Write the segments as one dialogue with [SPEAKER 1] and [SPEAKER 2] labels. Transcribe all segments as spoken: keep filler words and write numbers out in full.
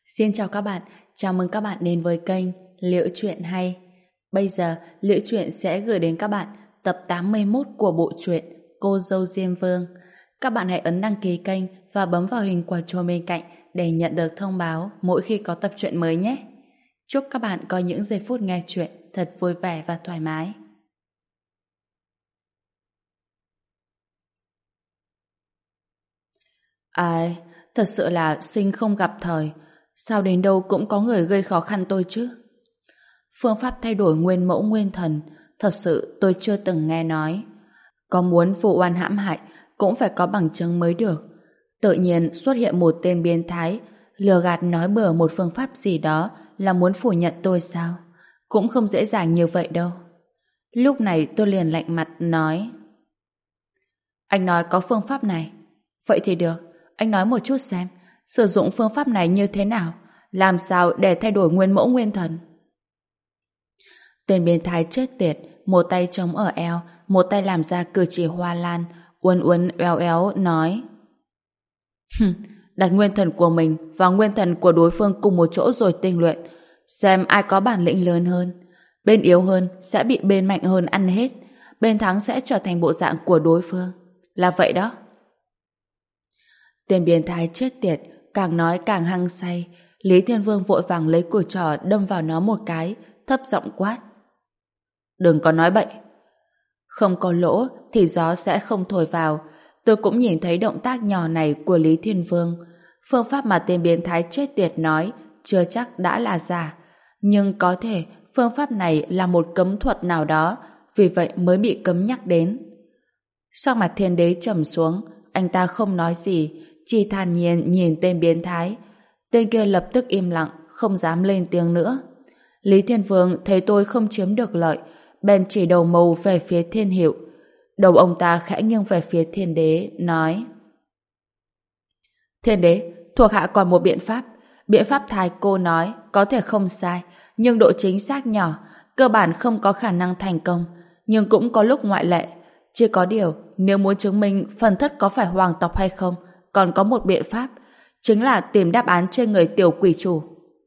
[SPEAKER 1] Xin chào các bạn, chào mừng các bạn đến với kênh Liễu Chuyện Hay. Bây giờ, Liễu Chuyện sẽ gửi đến các bạn tập tám mươi mốt của bộ truyện Cô Dâu Diêm Vương. Các bạn hãy ấn đăng ký kênh và bấm vào hình quả chuông bên cạnh để nhận được thông báo mỗi khi có tập truyện mới nhé. Chúc các bạn có những giây phút nghe truyện thật vui vẻ và thoải mái. Ai, thật sự là sinh không gặp thời. Sao đến đâu cũng có người gây khó khăn tôi chứ? Phương pháp thay đổi nguyên mẫu nguyên thần, thật sự tôi chưa từng nghe nói. Có muốn vụ oan hãm hại cũng phải có bằng chứng mới được. Tự nhiên xuất hiện một tên biến thái, lừa gạt nói bừa một phương pháp gì đó là muốn phủ nhận tôi sao? Cũng không dễ dàng như vậy đâu. Lúc này tôi liền lạnh mặt nói: Anh nói có phương pháp này. Vậy thì được, anh nói một chút xem, sử dụng phương pháp này như thế nào? Làm sao để thay đổi nguyên mẫu nguyên thần? Tên biến thái chết tiệt, một tay chống ở eo, một tay làm ra cử chỉ hoa lan, uốn uốn éo éo nói: Hừm, đặt nguyên thần của mình và nguyên thần của đối phương cùng một chỗ rồi tinh luyện, xem ai có bản lĩnh lớn hơn. Bên yếu hơn sẽ bị bên mạnh hơn ăn hết, bên thắng sẽ trở thành bộ dạng của đối phương. Là vậy đó. Tên biến thái chết tiệt càng nói càng hăng say. Lý Thiên Vương vội vàng lấy cùi trò đâm vào nó một cái, thấp giọng quát: Đừng có nói bậy. Không có lỗ thì gió sẽ không thổi vào. Tôi cũng nhìn thấy động tác nhỏ này của Lý Thiên Vương. Phương pháp mà tên biến thái chết tiệt nói chưa chắc đã là giả, nhưng có thể phương pháp này là một cấm thuật nào đó, vì vậy mới bị cấm nhắc đến. Sắc mặt Thiên Đế trầm xuống, anh ta không nói gì, chỉ thản nhiên nhìn tên biến thái. Tên kia lập tức im lặng, không dám lên tiếng nữa. Lý Thiên Vương thấy tôi không chiếm được lợi, bèn chỉ đầu mâu về phía Thiên Hiệu. Đầu ông ta khẽ nghiêng về phía Thiên Đế, nói: Thiên Đế, thuộc hạ còn một biện pháp. Biện pháp thái cô nói có thể không sai, nhưng độ chính xác nhỏ, cơ bản không có khả năng thành công, nhưng cũng có lúc ngoại lệ. Chỉ có điều, nếu muốn chứng minh phần thất có phải hoàng tộc hay không, còn có một biện pháp, chính là tìm đáp án trên người tiểu quỷ chủ.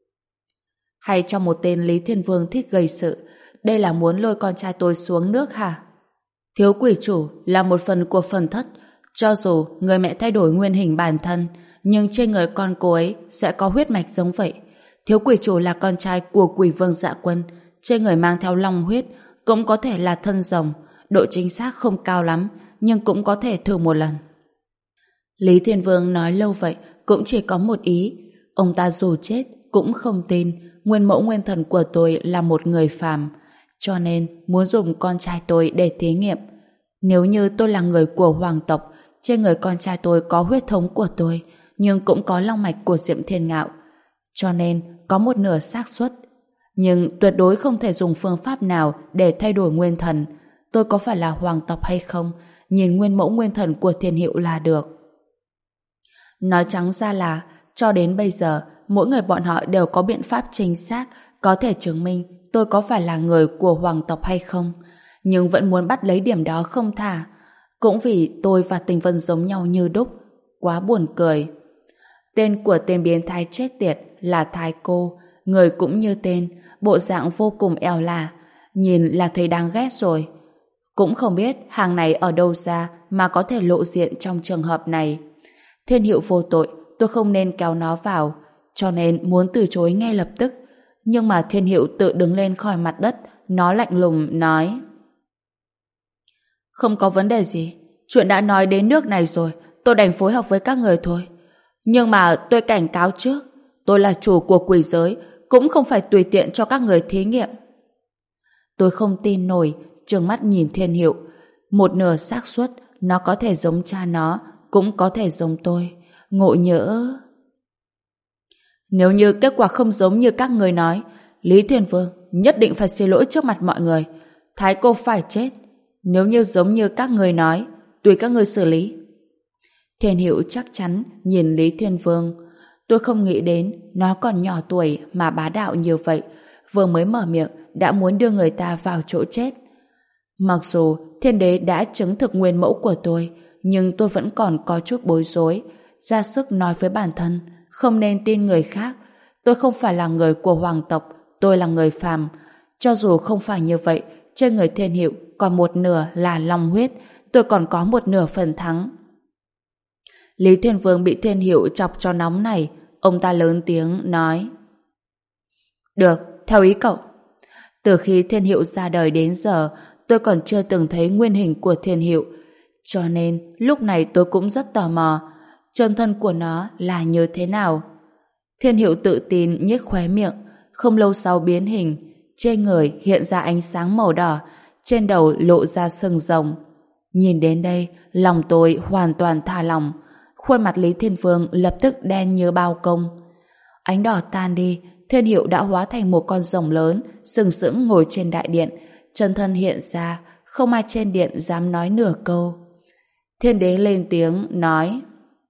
[SPEAKER 1] Hay cho một tên Lý Thiên Vương thích gây sự, đây là muốn lôi con trai tôi xuống nước hả? Thiếu quỷ chủ là một phần của phần thất, cho dù người mẹ thay đổi nguyên hình bản thân, nhưng trên người con cô ấy sẽ có huyết mạch giống vậy. Thiếu quỷ chủ là con trai của quỷ vương Dạ Quân, trên người mang theo long huyết, cũng có thể là thân rồng. Độ chính xác không cao lắm, nhưng cũng có thể thử một lần. Lý Thiên Vương nói lâu vậy cũng chỉ có một ý. Ông ta dù chết cũng không tin nguyên mẫu nguyên thần của tôi là một người phàm, cho nên muốn dùng con trai tôi để thí nghiệm. Nếu như tôi là người của hoàng tộc, trên người con trai tôi có huyết thống của tôi, nhưng cũng có long mạch của Diệm Thiên Ngạo, cho nên có một nửa xác suất. Nhưng tuyệt đối không thể dùng phương pháp nào để thay đổi nguyên thần. Tôi có phải là hoàng tộc hay không, nhìn nguyên mẫu nguyên thần của Thiên Hiệu là được. Nói trắng ra là, cho đến bây giờ, mỗi người bọn họ đều có biện pháp chính xác có thể chứng minh tôi có phải là người của hoàng tộc hay không, nhưng vẫn muốn bắt lấy điểm đó không thả. Cũng vì tôi và Tình Vân giống nhau như đúc. Quá buồn cười. Tên của tên biến thái chết tiệt là Thái Cô, người cũng như tên, bộ dạng vô cùng eo là, nhìn là thấy đáng ghét rồi. Cũng không biết hàng này ở đâu ra mà có thể lộ diện trong trường hợp này. Thiên Hiệu vô tội, tôi không nên kéo nó vào, cho nên muốn từ chối ngay lập tức. Nhưng mà Thiên Hiệu tự đứng lên khỏi mặt đất, nó lạnh lùng nói: Không có vấn đề gì, chuyện đã nói đến nước này rồi, tôi đành phối hợp với các người thôi. Nhưng mà tôi cảnh cáo trước, tôi là chủ của quỷ giới, cũng không phải tùy tiện cho các người thí nghiệm. Tôi không tin nổi, trừng mắt nhìn Thiên Hiệu. Một nửa xác suất, nó có thể giống cha nó, cũng có thể giống tôi. Ngộ nhỡ... Nếu như kết quả không giống như các người nói, Lý Thiên Vương nhất định phải xin lỗi trước mặt mọi người. Thái Cô phải chết. Nếu như giống như các người nói, tùy các người xử lý. Thiên Hiệu chắc chắn nhìn Lý Thiên Vương. Tôi không nghĩ đến nó còn nhỏ tuổi mà bá đạo như vậy, vừa mới mở miệng đã muốn đưa người ta vào chỗ chết. Mặc dù Thiên Đế đã chứng thực nguyên mẫu của tôi, nhưng tôi vẫn còn có chút bối rối, ra sức nói với bản thân không nên tin người khác, Tôi không phải là người của hoàng tộc, tôi là người phàm. Cho dù không phải như vậy, trên người Thiên Hiệu còn một nửa là long huyết, tôi còn có một nửa phần thắng. Lý Thiên Vương bị Thiên Hiệu chọc cho nóng này, ông ta lớn tiếng nói: Được, theo ý cậu. Từ khi Thiên Hiệu ra đời đến giờ, tôi còn chưa từng thấy nguyên hình của Thiên Hiệu, cho nên lúc này tôi cũng rất tò mò, chân thân của nó là như thế nào. Thiên Hiệu tự tin nhếch khóe miệng, không lâu sau biến hình, trên người hiện ra ánh sáng màu đỏ, trên đầu lộ ra sừng rồng. Nhìn đến đây, lòng tôi hoàn toàn thả lỏng, khuôn mặt Lý Thiên Vương lập tức đen như bao công. Ánh đỏ tan đi, Thiên Hiệu đã hóa thành một con rồng lớn, sừng sững ngồi trên đại điện, chân thân hiện ra, không ai trên điện dám nói nửa câu. Thiên đế lên tiếng nói: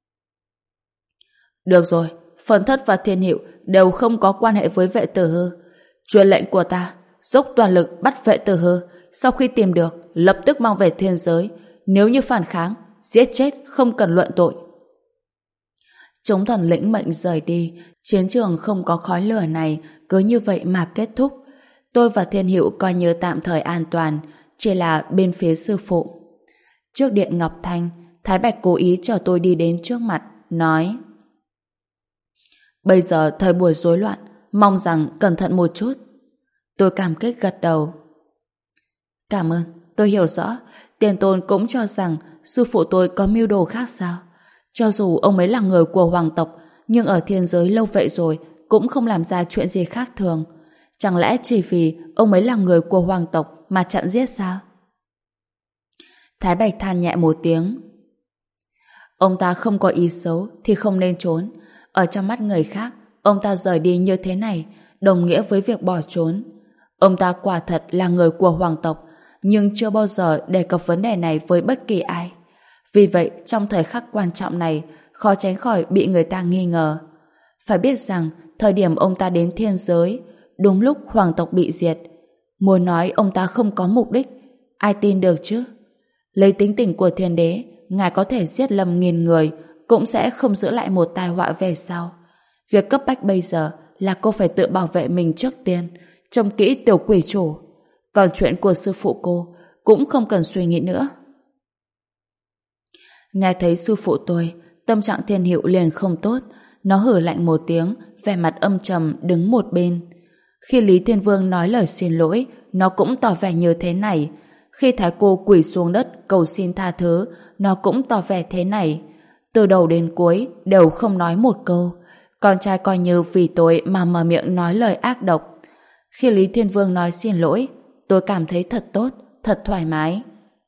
[SPEAKER 1] Được rồi, Phần Thất và Thiên Hiệu đều không có quan hệ với Vệ Tử Hư. Truyền lệnh của ta, dốc toàn lực bắt Vệ Tử Hư, sau khi tìm được, lập tức mang về thiên giới. Nếu như phản kháng, giết chết không cần luận tội. Chúng thần lĩnh mệnh rời đi, chiến trường không có khói lửa này cứ như vậy mà kết thúc. Tôi và Thiên Hiệu coi như tạm thời an toàn, chỉ là bên phía sư phụ. Trước điện Ngọc Thanh, Thái Bạch cố ý chờ tôi đi đến trước mặt, nói: Bây giờ thời buổi rối loạn, mong rằng cẩn thận một chút. Tôi cảm kích gật đầu. Cảm ơn, tôi hiểu rõ. Tiền Tôn cũng cho rằng sư phụ tôi có mưu đồ khác sao? Cho dù ông ấy là người của hoàng tộc, nhưng ở thiên giới lâu vậy rồi cũng không làm ra chuyện gì khác thường. Chẳng lẽ chỉ vì ông ấy là người của hoàng tộc mà chặn giết sao? Thái Bạch than nhẹ một tiếng. Ông ta không có ý xấu thì không nên trốn. Ở trong mắt người khác, ông ta rời đi như thế này đồng nghĩa với việc bỏ trốn. Ông ta quả thật là người của hoàng tộc, nhưng chưa bao giờ đề cập vấn đề này với bất kỳ ai. Vì vậy, trong thời khắc quan trọng này, khó tránh khỏi bị người ta nghi ngờ. Phải biết rằng, thời điểm ông ta đến thiên giới, đúng lúc hoàng tộc bị diệt. Muốn nói ông ta không có mục đích, ai tin được chứ? Lấy tính tình của thiên đế, ngài có thể giết lầm nghìn người, cũng sẽ không giữ lại một tai họa về sau. Việc cấp bách bây giờ là cô phải tự bảo vệ mình trước tiên, trông kỹ tiểu quỷ chủ. Còn chuyện của sư phụ cô cũng không cần suy nghĩ nữa. Nghe thấy sư phụ tôi, tâm trạng Thiên Hiệu liền không tốt. Nó hử lạnh một tiếng, vẻ mặt âm trầm đứng một bên. Khi Lý Thiên Vương nói lời xin lỗi, nó cũng tỏ vẻ như thế này. Khi Thái Cô quỳ xuống đất cầu xin tha thứ, nó cũng tỏ vẻ thế này. Từ đầu đến cuối đều không nói một câu. Con trai coi như vì tôi mà mở miệng nói lời ác độc. Khi Lý Thiên Vương nói xin lỗi, tôi cảm thấy thật tốt, thật thoải mái.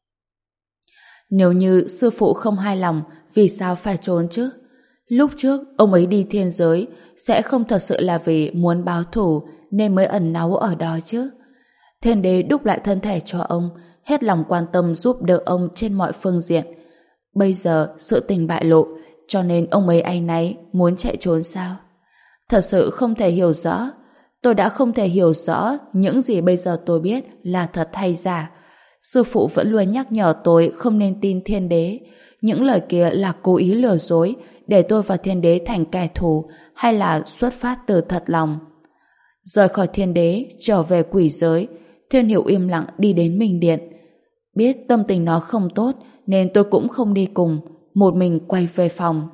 [SPEAKER 1] Nếu như sư phụ không hài lòng, vì sao phải trốn chứ? Lúc trước, ông ấy đi thiên giới, sẽ không thật sự là vì muốn báo thù nên mới ẩn náu ở đó chứ. Thiên đế đúc lại thân thể cho ông, hết lòng quan tâm giúp đỡ ông trên mọi phương diện. Bây giờ, sự tình bại lộ, cho nên ông ấy áy náy, muốn chạy trốn sao? Thật sự không thể hiểu rõ. Tôi đã không thể hiểu rõ những gì bây giờ tôi biết là thật hay giả. Sư phụ vẫn luôn nhắc nhở tôi không nên tin thiên đế. Những lời kia là cố ý lừa dối để tôi và thiên đế thành kẻ thù, hay là xuất phát từ thật lòng. Rời khỏi thiên đế, trở về quỷ giới, Thiên Hiệu im lặng đi đến Minh Điện. Biết tâm tình nó không tốt nên tôi cũng không đi cùng, một mình quay về phòng.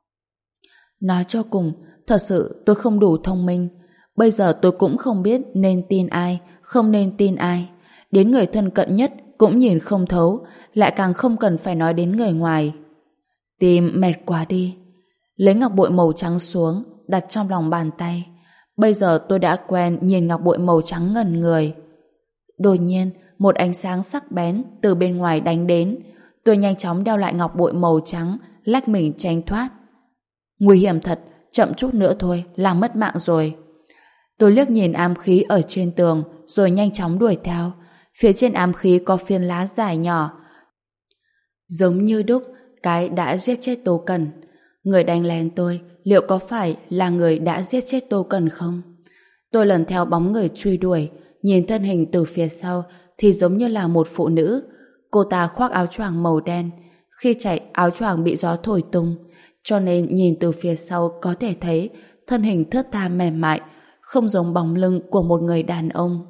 [SPEAKER 1] Nói cho cùng, thật sự tôi không đủ thông minh. Bây giờ tôi cũng không biết nên tin ai, không nên tin ai. Đến người thân cận nhất cũng nhìn không thấu, lại càng không cần phải nói đến người ngoài. Tim mệt quá đi. Lấy ngọc bội màu trắng xuống, đặt trong lòng bàn tay. Bây giờ tôi đã quen nhìn ngọc bội màu trắng ngẩn người. Đột nhiên, một ánh sáng sắc bén từ bên ngoài đánh đến. Tôi nhanh chóng đeo lại ngọc bội màu trắng, lách mình tránh thoát. Nguy hiểm thật, chậm chút nữa thôi là mất mạng rồi. Tôi liếc nhìn ám khí ở trên tường rồi nhanh chóng đuổi theo. Phía trên ám khí có phiến lá dài nhỏ, giống như đúc cái đã giết chết Tô Cần. Người đánh lén tôi liệu có phải là người đã giết chết Tô Cần không? Tôi lần theo bóng người truy đuổi, nhìn thân hình từ phía sau thì giống như là một phụ nữ. Cô ta khoác áo choàng màu đen. Khi chạy, áo choàng bị gió thổi tung, cho nên nhìn từ phía sau có thể thấy thân hình thướt tha mềm mại, không giống bóng lưng của một người đàn ông.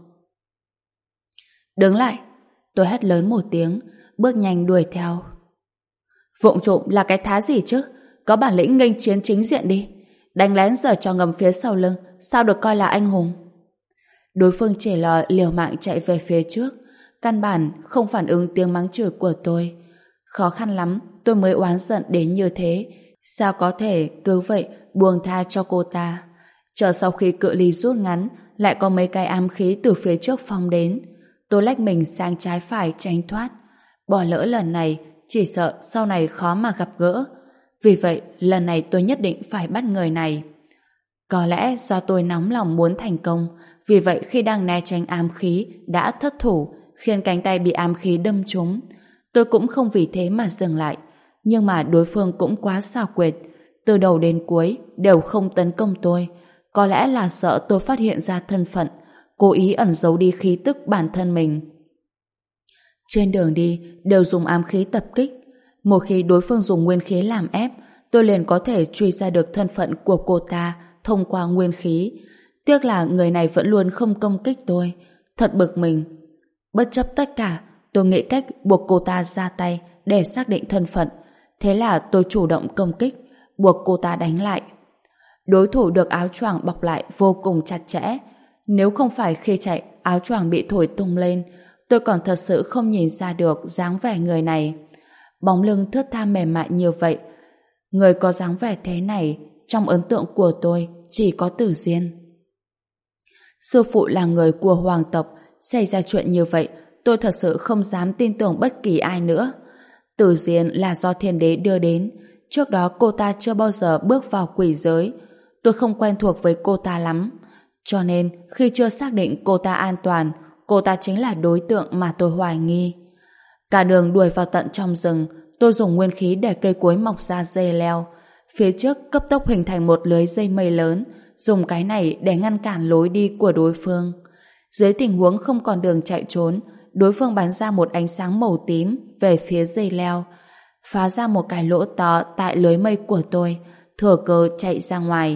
[SPEAKER 1] Đứng lại! Tôi hét lớn một tiếng, bước nhanh đuổi theo. Vụng trộm là cái thá gì chứ? Có bản lĩnh nghênh chiến chính diện đi. Đánh lén giở trò ngầm phía sau lưng, sao được coi là anh hùng? Đối phương chỉ là liều mạng chạy về phía trước, căn bản không phản ứng tiếng mắng chửi của tôi. Khó khăn lắm tôi mới oán giận đến như thế. Sao có thể cứ vậy buông tha cho cô ta? Chờ sau khi cự ly rút ngắn, lại có mấy cái ám khí từ phía trước phóng đến. Tôi lách mình sang trái phải tránh thoát. Bỏ lỡ lần này, chỉ sợ sau này khó mà gặp gỡ. Vì vậy, lần này tôi nhất định phải bắt người này. Có lẽ do tôi nóng lòng muốn thành công, vì vậy khi đang né tránh ám khí đã thất thủ, khiến cánh tay bị ám khí đâm trúng. Tôi cũng không vì thế mà dừng lại, nhưng mà đối phương cũng quá xảo quyệt, từ đầu đến cuối đều không tấn công tôi. Có lẽ là sợ tôi phát hiện ra thân phận, cố ý ẩn giấu đi khí tức bản thân mình. Trên đường đi đều dùng ám khí tập kích. Một khi đối phương dùng nguyên khí làm ép, tôi liền có thể truy ra được thân phận của cô ta thông qua nguyên khí. Tiếc là người này vẫn luôn không công kích tôi, thật bực mình. Bất chấp tất cả, tôi nghĩ cách buộc cô ta ra tay để xác định thân phận. Thế là tôi chủ động công kích, buộc cô ta đánh lại. Đối thủ được áo choàng bọc lại vô cùng chặt chẽ. Nếu không phải khi chạy áo choàng bị thổi tung lên, tôi còn thật sự không nhìn ra được dáng vẻ người này. Bóng lưng thướt tha mềm mại như vậy, người có dáng vẻ thế này trong ấn tượng của tôi chỉ có Tử Diên. Sư phụ là người của hoàng tộc, xảy ra chuyện như vậy tôi thật sự không dám tin tưởng bất kỳ ai nữa. Tử Diên là do thiên đế đưa đến, trước đó cô ta chưa bao giờ bước vào quỷ giới. Tôi không quen thuộc với cô ta lắm, cho nên khi chưa xác định cô ta an toàn, cô ta chính là đối tượng mà tôi hoài nghi. Cả đường đuổi vào tận trong rừng, tôi dùng nguyên khí để cây cối mọc ra dây leo. Phía trước cấp tốc hình thành một lưới dây mây lớn, dùng cái này để ngăn cản lối đi của đối phương. Dưới tình huống không còn đường chạy trốn, đối phương bắn ra một ánh sáng màu tím về phía dây leo, phá ra một cái lỗ to tại lưới mây của tôi, thừa cơ chạy ra ngoài.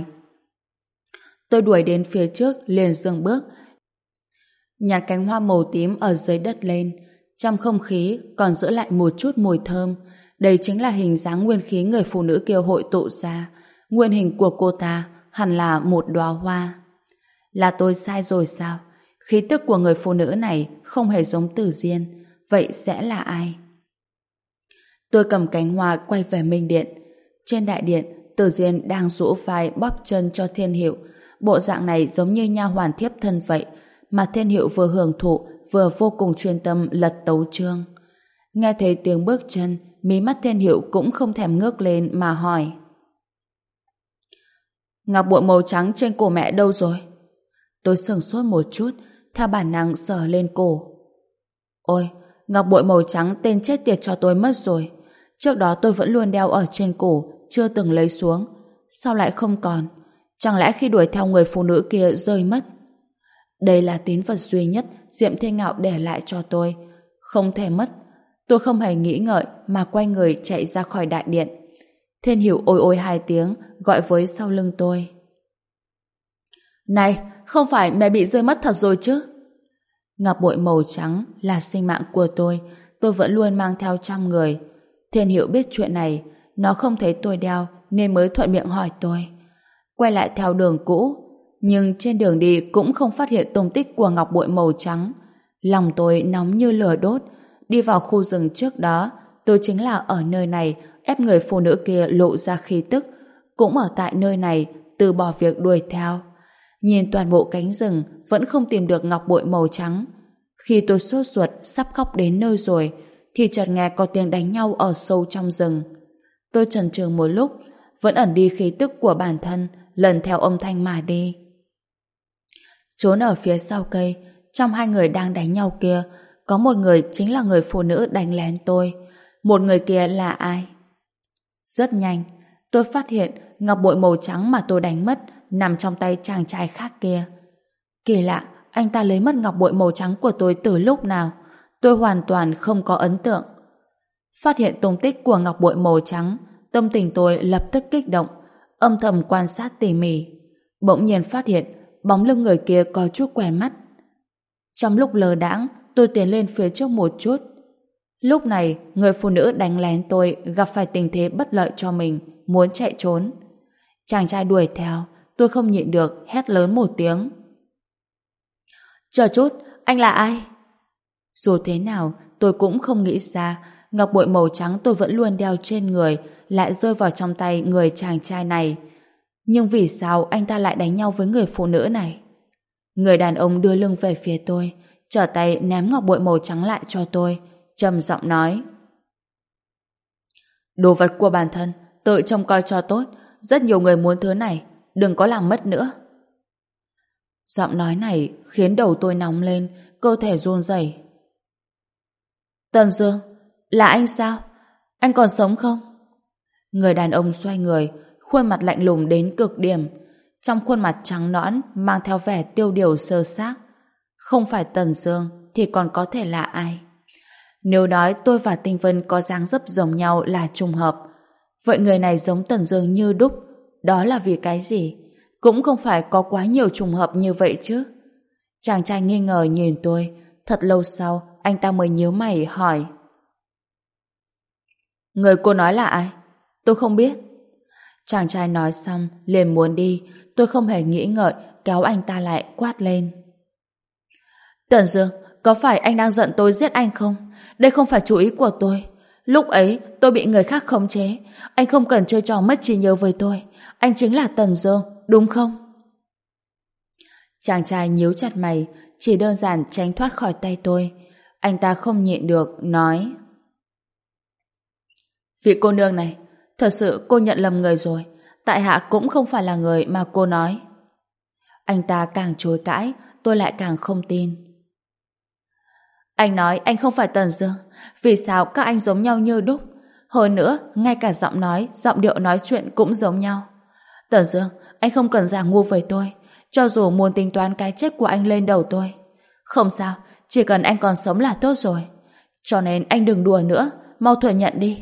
[SPEAKER 1] Tôi đuổi đến phía trước liền dừng bước, nhặt cánh hoa màu tím ở dưới đất lên. Trong không khí còn giữ lại một chút mùi thơm. Đây chính là hình dáng nguyên khí người phụ nữ kia hội tụ ra. Nguyên hình của cô ta hẳn là một đóa hoa. Là tôi sai rồi sao? Khí tức của người phụ nữ này không hề giống Tử Diên. Vậy sẽ là ai? Tôi cầm cánh hoa quay về Minh Điện. Trên đại điện, Tử Diên đang rũ vai bóp chân cho Thiên Hiệu. Bộ dạng này giống như nha hoàn thiếp thân vậy, mà Thiên Hiệu vừa hưởng thụ vừa vô cùng chuyên tâm lật tấu chương. Nghe thấy tiếng bước chân, mí mắt Thiên Hiệu cũng không thèm ngước lên mà hỏi: ngọc bội màu trắng trên cổ mẹ đâu rồi? Tôi sửng sốt một chút, theo bản năng sờ lên cổ. Ôi, ngọc bội màu trắng tên chết tiệt cho tôi mất rồi. Trước đó tôi vẫn luôn đeo ở trên cổ, chưa từng lấy xuống. Sao lại không còn? Chẳng lẽ khi đuổi theo người phụ nữ kia rơi mất? Đây là tín vật duy nhất Diệm Thiên Ngạo để lại cho tôi, không thể mất. Tôi không hề nghĩ ngợi mà quay người chạy ra khỏi đại điện. Thiên Hiểu ôi ôi hai tiếng gọi với sau lưng tôi: này, không phải mẹ bị rơi mất thật rồi chứ? Ngọc bội màu trắng là sinh mạng của tôi, tôi vẫn luôn mang theo trong người. Thiên Hiểu biết chuyện này, nó không thấy tôi đeo nên mới thuận miệng hỏi tôi. Quay lại theo đường cũ, nhưng trên đường đi cũng không phát hiện tung tích của ngọc bội màu trắng. Lòng tôi nóng như lửa đốt. Đi vào khu rừng trước đó, tôi chính là ở nơi này ép người phụ nữ kia lộ ra khí tức, cũng ở tại nơi này từ bỏ việc đuổi theo. Nhìn toàn bộ cánh rừng vẫn không tìm được ngọc bội màu trắng. Khi tôi sốt ruột sắp khóc đến nơi rồi, thì chợt nghe có tiếng đánh nhau ở sâu trong rừng. Tôi chần chừ một lúc, vẫn ẩn đi khí tức của bản thân, lần theo âm thanh mà đi. Trốn ở phía sau cây, trong hai người đang đánh nhau kia, có một người chính là người phụ nữ đánh lén tôi. Một người kia là ai? Rất nhanh, tôi phát hiện ngọc bội màu trắng mà tôi đánh mất nằm trong tay chàng trai khác kia. Kỳ lạ, anh ta lấy mất ngọc bội màu trắng của tôi từ lúc nào? Tôi hoàn toàn không có ấn tượng. Phát hiện tung tích của ngọc bội màu trắng, tâm tình tôi lập tức kích động, âm thầm quan sát tỉ mỉ. Bỗng nhiên phát hiện bóng lưng người kia có chút quen mắt. Trong lúc lờ đãng, tôi tiến lên phía trước một chút. Lúc này, người phụ nữ đánh lén tôi gặp phải tình thế bất lợi cho mình, muốn chạy trốn. Chàng trai đuổi theo, tôi không nhịn được, hét lớn một tiếng. Chờ chút, anh là ai? Dù thế nào, tôi cũng không nghĩ ra ngọc bội màu trắng tôi vẫn luôn đeo trên người lại rơi vào trong tay người chàng trai này. Nhưng vì sao anh ta lại đánh nhau với người phụ nữ này? Người đàn ông đưa lưng về phía tôi, trở tay ném ngọc bội màu trắng lại cho tôi, trầm giọng nói: đồ vật của bản thân, tự trông coi cho tốt, rất nhiều người muốn thứ này, đừng có làm mất nữa. Giọng nói này khiến đầu tôi nóng lên, cơ thể run rẩy. Tần Dương, là anh sao? Anh còn sống không? Người đàn ông xoay người, khuôn mặt lạnh lùng đến cực điểm, trong khuôn mặt trắng nõn mang theo vẻ tiêu điều sơ xác. Không phải Tần Dương thì còn có thể là ai? Nếu nói tôi và Tinh Vân có dáng dấp giống nhau là trùng hợp, vậy người này giống Tần Dương như đúc, đó là vì cái gì? Cũng không phải có quá nhiều trùng hợp như vậy chứ. Chàng trai nghi ngờ nhìn tôi, thật lâu sau anh ta mới nhíu mày hỏi: người cô nói là ai? Tôi không biết. Chàng trai nói xong liền muốn đi, tôi không hề nghĩ ngợi kéo anh ta lại quát lên: Tần Dương, có phải anh đang giận tôi giết anh không? Đây không phải chủ ý của tôi. Lúc ấy tôi bị người khác khống chế, anh không cần chơi trò mất trí nhớ với tôi. Anh chính là Tần Dương, đúng không? Chàng trai nhíu chặt mày, chỉ đơn giản tránh thoát khỏi tay tôi. Anh ta không nhịn được nói: vị cô nương này, thật sự cô nhận lầm người rồi, tại hạ cũng không phải là người mà cô nói. Anh ta càng chối cãi, tôi lại càng không tin. Anh nói anh không phải Tần Dương, vì sao các anh giống nhau như đúc? Hơn nữa, ngay cả giọng nói, giọng điệu nói chuyện cũng giống nhau. Tần Dương, anh không cần giả ngu với tôi, cho dù muốn tính toán cái chết của anh lên đầu tôi. Không sao, chỉ cần anh còn sống là tốt rồi. Cho nên anh đừng đùa nữa, mau thừa nhận đi.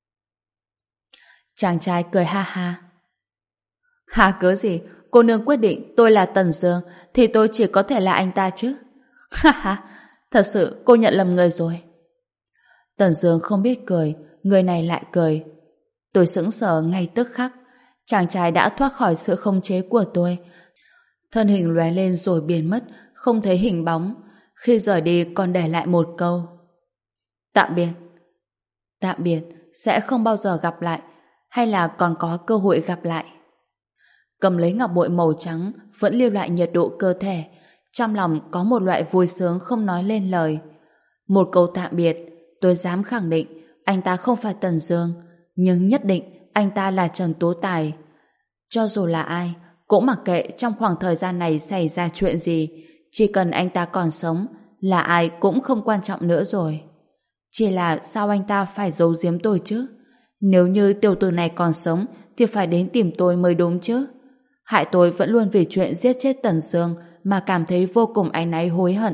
[SPEAKER 1] Chàng trai cười ha ha. Ha cớ gì, cô nương quyết định tôi là Tần Dương thì tôi chỉ có thể là anh ta chứ. Ha ha, thật sự cô nhận lầm người rồi. Tần Dương không biết cười, người này lại cười. Tôi sững sờ ngay tức khắc. Chàng trai đã thoát khỏi sự khống chế của tôi. Thân hình lóe lên rồi biến mất, không thấy hình bóng. Khi rời đi còn để lại một câu: tạm biệt. Tạm biệt, sẽ không bao giờ gặp lại, hay là còn có cơ hội gặp lại. Cầm lấy ngọc bội màu trắng, vẫn lưu lại nhiệt độ cơ thể. Trong lòng có một loại vui sướng không nói lên lời. Một câu tạm biệt, tôi dám khẳng định anh ta không phải Tần Dương, nhưng nhất định anh ta là Trần Tú Tài. Cho dù là ai, cũng mặc kệ trong khoảng thời gian này xảy ra chuyện gì, chỉ cần anh ta còn sống, là ai cũng không quan trọng nữa rồi. Chỉ là sao anh ta phải giấu giếm tôi chứ? Nếu như tiểu tử này còn sống thì phải đến tìm tôi mới đúng chứ. Hại tôi vẫn luôn vì chuyện giết chết Tần Dương mà cảm thấy vô cùng áy náy hối hận.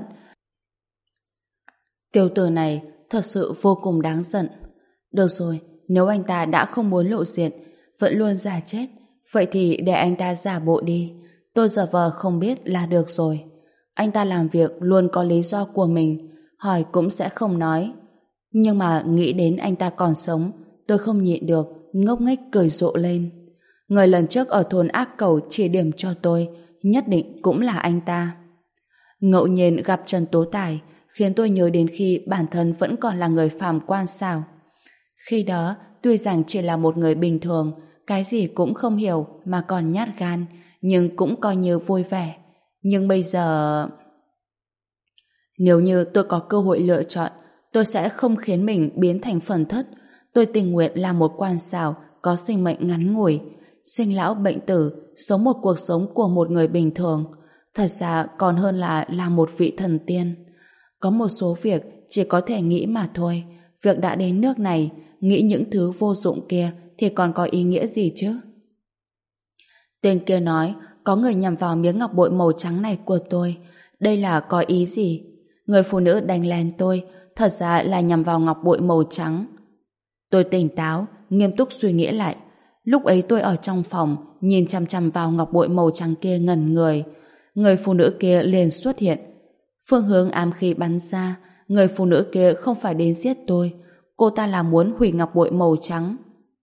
[SPEAKER 1] Tiểu tử này thật sự vô cùng đáng giận. Được rồi, nếu anh ta đã không muốn lộ diện, vẫn luôn giả chết, vậy thì để anh ta giả bộ đi. Tôi giả vờ không biết là được rồi. Anh ta làm việc luôn có lý do của mình, hỏi cũng sẽ không nói. Nhưng mà nghĩ đến anh ta còn sống, tôi không nhịn được, ngốc nghếch cười rộ lên. Người lần trước ở thôn Ác Cầu chỉ điểm cho tôi, nhất định cũng là anh ta. Ngẫu nhiên gặp Trần Tố Tài, khiến tôi nhớ đến khi bản thân vẫn còn là người phàm quan xảo. Khi đó, tuy rằng chỉ là một người bình thường, cái gì cũng không hiểu mà còn nhát gan, nhưng cũng coi như vui vẻ. Nhưng bây giờ... Nếu như tôi có cơ hội lựa chọn, tôi sẽ không khiến mình biến thành phần thất. Tôi tình nguyện là một quan xảo có sinh mệnh ngắn ngủi, sinh lão bệnh tử, sống một cuộc sống của một người bình thường. Thật ra còn hơn là làm một vị thần tiên. Có một số việc chỉ có thể nghĩ mà thôi. Việc đã đến nước này, nghĩ những thứ vô dụng kia thì còn có ý nghĩa gì chứ? Tên kia nói có người nhằm vào miếng ngọc bội màu trắng này của tôi. Đây là có ý gì? Người phụ nữ đánh lén tôi thật ra là nhằm vào ngọc bội màu trắng. Tôi tỉnh táo, nghiêm túc suy nghĩ lại. Lúc ấy tôi ở trong phòng, nhìn chằm chằm vào ngọc bội màu trắng kia ngẩn người. Người phụ nữ kia liền xuất hiện. Phương hướng ám khí bắn ra, người phụ nữ kia không phải đến giết tôi. Cô ta là muốn hủy ngọc bội màu trắng.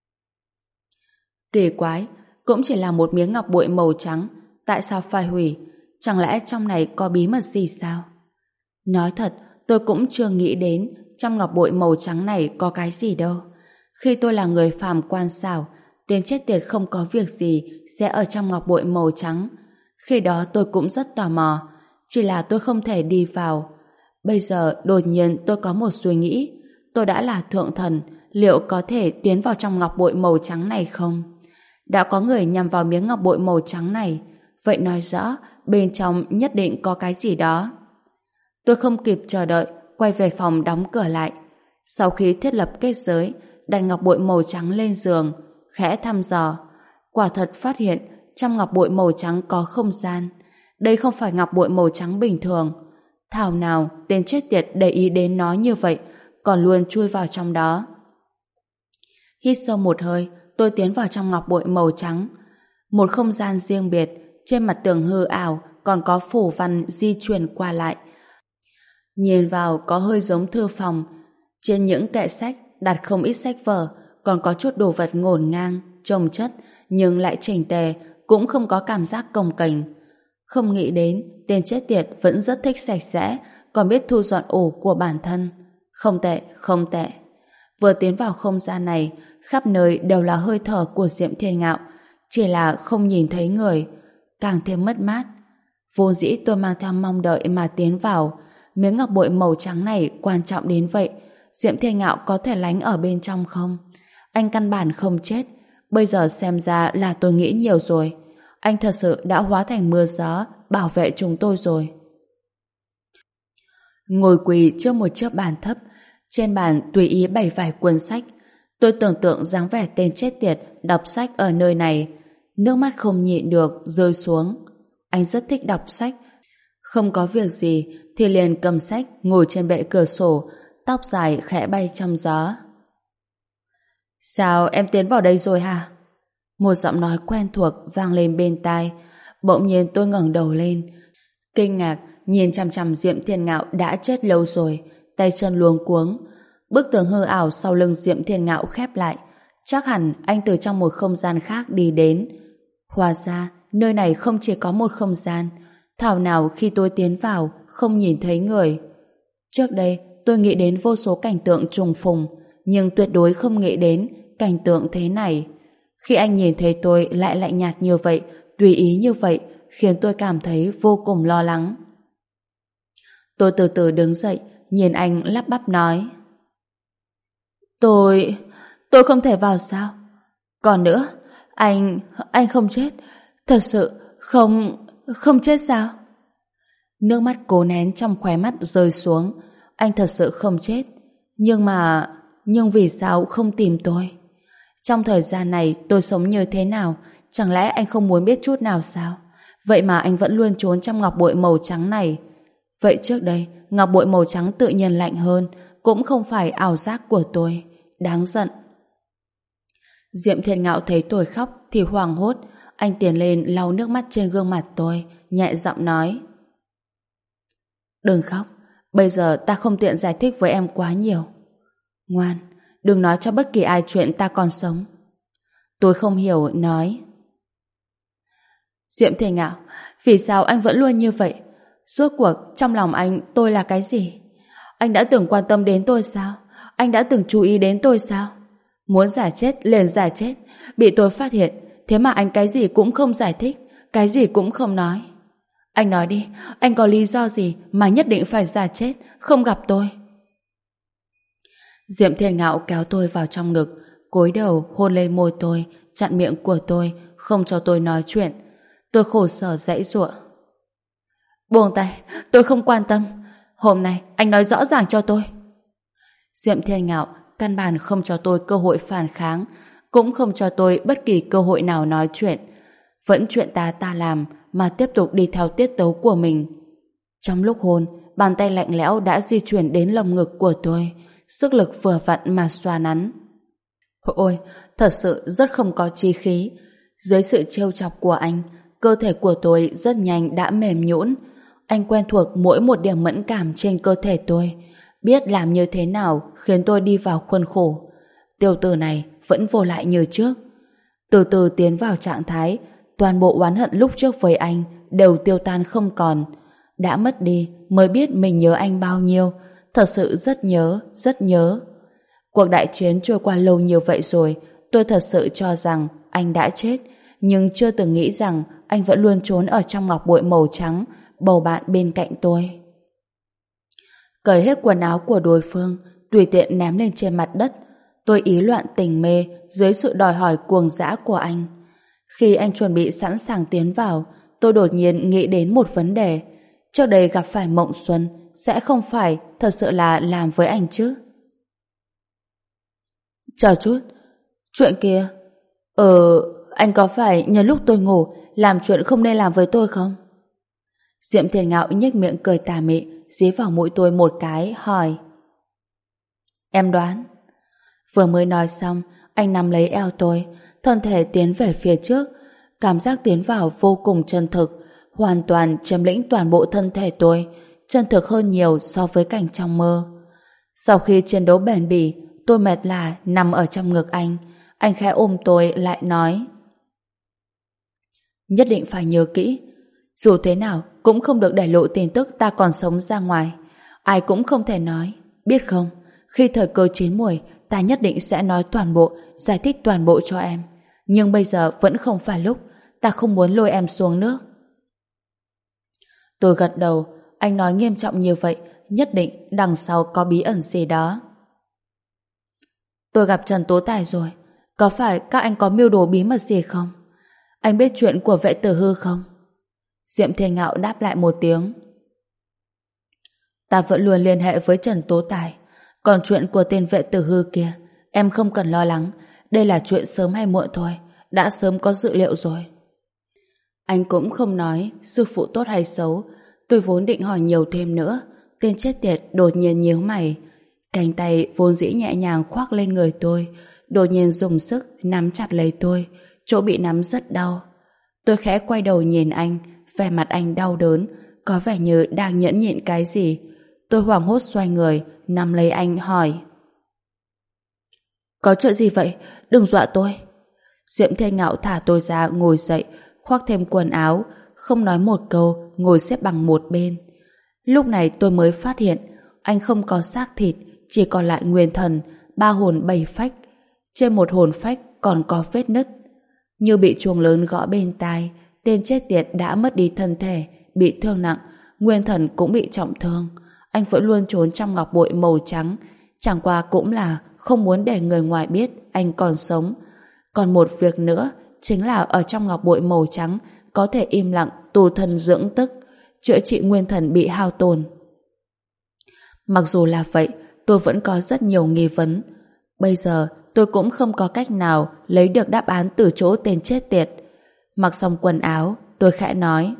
[SPEAKER 1] Kỳ quái, cũng chỉ là một miếng ngọc bội màu trắng, tại sao phải hủy? Chẳng lẽ trong này có bí mật gì sao? Nói thật, tôi cũng chưa nghĩ đến trong ngọc bội màu trắng này có cái gì đâu. Khi tôi là người phàm quan xảo, tên chết tiệt không có việc gì sẽ ở trong ngọc bội màu trắng. Khi đó tôi cũng rất tò mò, chỉ là tôi không thể đi vào. Bây giờ đột nhiên tôi có một suy nghĩ, tôi đã là thượng thần, liệu có thể tiến vào trong ngọc bội màu trắng này không? Đã có người nhằm vào miếng ngọc bội màu trắng này, vậy nói rõ bên trong nhất định có cái gì đó. Tôi không kịp chờ đợi, quay về phòng đóng cửa lại. Sau khi thiết lập kết giới, đặt ngọc bội màu trắng lên giường, khẽ thăm dò. Quả thật phát hiện trong ngọc bội màu trắng có không gian. Đây không phải ngọc bội màu trắng bình thường. Thảo nào tên chết tiệt để ý đến nó như vậy, còn luôn chui vào trong đó. Hít sâu một hơi, tôi tiến vào trong ngọc bội màu trắng. Một không gian riêng biệt, trên mặt tường hư ảo còn có phủ văn di chuyển qua lại. Nhìn vào có hơi giống thư phòng. Trên những kệ sách đặt không ít sách vở, còn có chút đồ vật ngổn ngang, chồng chất, nhưng lại chỉnh tề, cũng không có cảm giác cồng kềnh. Không nghĩ đến, tên chết tiệt vẫn rất thích sạch sẽ, còn biết thu dọn ổ của bản thân. Không tệ, không tệ. Vừa tiến vào không gian này, khắp nơi đều là hơi thở của Diệm Thiên Ngạo, chỉ là không nhìn thấy người, càng thêm mất mát. Vốn dĩ tôi mang theo mong đợi mà tiến vào, miếng ngọc bội màu trắng này quan trọng đến vậy, Diệm Thiên Ngạo có thể lánh ở bên trong không? Anh căn bản không chết, bây giờ xem ra là tôi nghĩ nhiều rồi. Anh thật sự đã hóa thành mưa gió bảo vệ chúng tôi rồi. Ngồi quỳ trước một chiếc bàn thấp, trên bàn tùy ý bày vài cuốn sách. Tôi tưởng tượng dáng vẻ tên chết tiệt đọc sách ở nơi này, nước mắt không nhịn được rơi xuống. Anh rất thích đọc sách, không có việc gì thì liền cầm sách ngồi trên bệ cửa sổ, tóc dài khẽ bay trong gió. Sao em tiến vào đây rồi hả? Một giọng nói quen thuộc vang lên bên tai. Bỗng nhiên tôi ngẩng đầu lên, kinh ngạc nhìn chằm chằm Diệm Thiên Ngạo đã chết lâu rồi, tay chân luống cuống. Bức tường hư ảo sau lưng Diệm Thiên Ngạo khép lại, chắc hẳn anh từ trong một không gian khác đi đến. Hóa ra nơi này không chỉ có một không gian. Thảo nào khi tôi tiến vào không nhìn thấy người. Trước đây tôi nghĩ đến vô số cảnh tượng trùng phùng, nhưng tuyệt đối không nghĩ đến cảnh tượng thế này. Khi anh nhìn thấy tôi lại lạnh nhạt như vậy, tùy ý như vậy, khiến tôi cảm thấy vô cùng lo lắng. Tôi từ từ đứng dậy, nhìn anh lắp bắp nói: Tôi... tôi không thể vào sao? Còn nữa, anh... anh không chết? Thật sự không... không chết sao? Nước mắt cố nén trong khóe mắt rơi xuống. Anh thật sự không chết. Nhưng mà... nhưng vì sao không tìm tôi? Trong thời gian này tôi sống như thế nào? Chẳng lẽ anh không muốn biết chút nào sao? Vậy mà anh vẫn luôn trốn trong ngọc bội màu trắng này. Vậy trước đây ngọc bội màu trắng tự nhiên lạnh hơn, cũng không phải ảo giác của tôi. Đáng giận. Diệm Thiên Ngạo thấy tôi khóc thì hoảng hốt. Anh tiến lên lau nước mắt trên gương mặt tôi, nhẹ giọng nói: Đừng khóc, bây giờ ta không tiện giải thích với em quá nhiều. Ngoan, đừng nói cho bất kỳ ai chuyện ta còn sống. Tôi không hiểu, nói: Diệm Thiên Ngạo, vì sao anh vẫn luôn như vậy? Rốt cuộc trong lòng anh tôi là cái gì? Anh đã từng quan tâm đến tôi sao? Anh đã từng chú ý đến tôi sao? Muốn giải chết liền giải chết, bị tôi phát hiện, thế mà anh cái gì cũng không giải thích, cái gì cũng không nói. Anh nói đi, anh có lý do gì mà nhất định phải giải chết, không gặp tôi? Diệm Thiên Ngạo kéo tôi vào trong ngực, cúi đầu hôn lên môi tôi, chặn miệng của tôi, không cho tôi nói chuyện. Tôi khổ sở giãy giụa. Buông tay, tôi không quan tâm. Hôm nay anh nói rõ ràng cho tôi. Diệm Thiên Ngạo căn bản không cho tôi cơ hội phản kháng, cũng không cho tôi bất kỳ cơ hội nào nói chuyện. Vẫn chuyện ta ta làm mà tiếp tục đi theo tiết tấu của mình. Trong lúc hôn, bàn tay lạnh lẽo đã di chuyển đến lồng ngực của tôi, sức lực vừa vặn mà xoa nắn. Ôi, thật sự rất không có chí khí. Dưới sự trêu chọc của anh, cơ thể của tôi rất nhanh đã mềm nhũn. Anh quen thuộc mỗi một điểm mẫn cảm trên cơ thể tôi, biết làm như thế nào khiến tôi đi vào khuôn khổ. Tiểu tử này vẫn vô lại như trước. Từ từ tiến vào trạng thái, toàn bộ oán hận lúc trước với anh đều tiêu tan không còn. Đã mất đi mới biết mình nhớ anh bao nhiêu, thật sự rất nhớ, rất nhớ. Cuộc đại chiến trôi qua lâu như vậy rồi, tôi thật sự cho rằng anh đã chết, nhưng chưa từng nghĩ rằng anh vẫn luôn trốn ở trong ngọc bội màu trắng, bầu bạn bên cạnh tôi. Cởi hết quần áo của đối phương, tùy tiện ném lên trên mặt đất. Tôi ý loạn tình mê dưới sự đòi hỏi cuồng dã của anh. Khi anh chuẩn bị sẵn sàng tiến vào, tôi đột nhiên nghĩ đến một vấn đề. Trước đây gặp phải Mộng Xuân sẽ không phải thật sự là làm với anh chứ? Chờ chút, chuyện kia... Ờ, anh có phải nhân lúc tôi ngủ làm chuyện không nên làm với tôi không? Diệm Thiên Ngạo nhếch miệng cười tà mị, dí vào mũi tôi một cái, hỏi. Em đoán. Vừa mới nói xong, anh nắm lấy eo tôi, thân thể tiến về phía trước. Cảm giác tiến vào vô cùng chân thực, hoàn toàn chiếm lĩnh toàn bộ thân thể tôi, chân thực hơn nhiều so với cảnh trong mơ. Sau khi chiến đấu bền bỉ, tôi mệt lả nằm ở trong ngực anh. Anh khẽ ôm tôi lại nói. Nhất định phải nhớ kỹ, dù thế nào cũng không được để lộ tin tức ta còn sống ra ngoài. Ai cũng không thể nói, biết không? Khi thời cơ chín muồi, ta nhất định sẽ nói toàn bộ, giải thích toàn bộ cho em. Nhưng bây giờ vẫn không phải lúc, ta không muốn lôi em xuống nước. Tôi gật đầu, anh nói nghiêm trọng như vậy, nhất định đằng sau có bí ẩn gì đó. Tôi gặp Trần Tố Tài rồi, có phải các anh có mưu đồ bí mật gì không? Anh biết chuyện của vệ tử hư không? Diệm Thiên Ngạo đáp lại một tiếng. Ta vẫn luôn liên hệ với Trần Tố Tài, còn chuyện của tên vệ tử hư kia, em không cần lo lắng, đây là chuyện sớm hay muộn thôi, đã sớm có dự liệu rồi. Anh cũng không nói sư phụ tốt hay xấu, tôi vốn định hỏi nhiều thêm nữa, tên chết tiệt đột nhiên nhíu mày, cánh tay vốn dĩ nhẹ nhàng khoác lên người tôi, đột nhiên dùng sức nắm chặt lấy tôi, chỗ bị nắm rất đau. Tôi khẽ quay đầu nhìn anh, vẻ mặt anh đau đớn, có vẻ như đang nhẫn nhịn cái gì. Tôi hoảng hốt xoay người, nắm lấy anh hỏi. Có chuyện gì vậy? Đừng dọa tôi. Diệm Thiên Ngạo thả tôi ra ngồi dậy, khoác thêm quần áo, không nói một câu, ngồi xếp bằng một bên. Lúc này tôi mới phát hiện, anh không có xác thịt, chỉ còn lại nguyên thần, ba hồn bảy phách. Trên một hồn phách còn có vết nứt. Như bị chuông lớn gõ bên tai, tên chết tiệt đã mất đi thân thể, bị thương nặng, nguyên thần cũng bị trọng thương. Anh vẫn luôn trốn trong ngọc bội màu trắng, chẳng qua cũng là không muốn để người ngoài biết anh còn sống. Còn một việc nữa, chính là ở trong ngọc bội màu trắng có thể im lặng tu thân dưỡng tức, chữa trị nguyên thần bị hao tổn. Mặc dù là vậy, tôi vẫn có rất nhiều nghi vấn. Bây giờ tôi cũng không có cách nào lấy được đáp án từ chỗ tên chết tiệt. Mặc xong quần áo, tôi khẽ nói.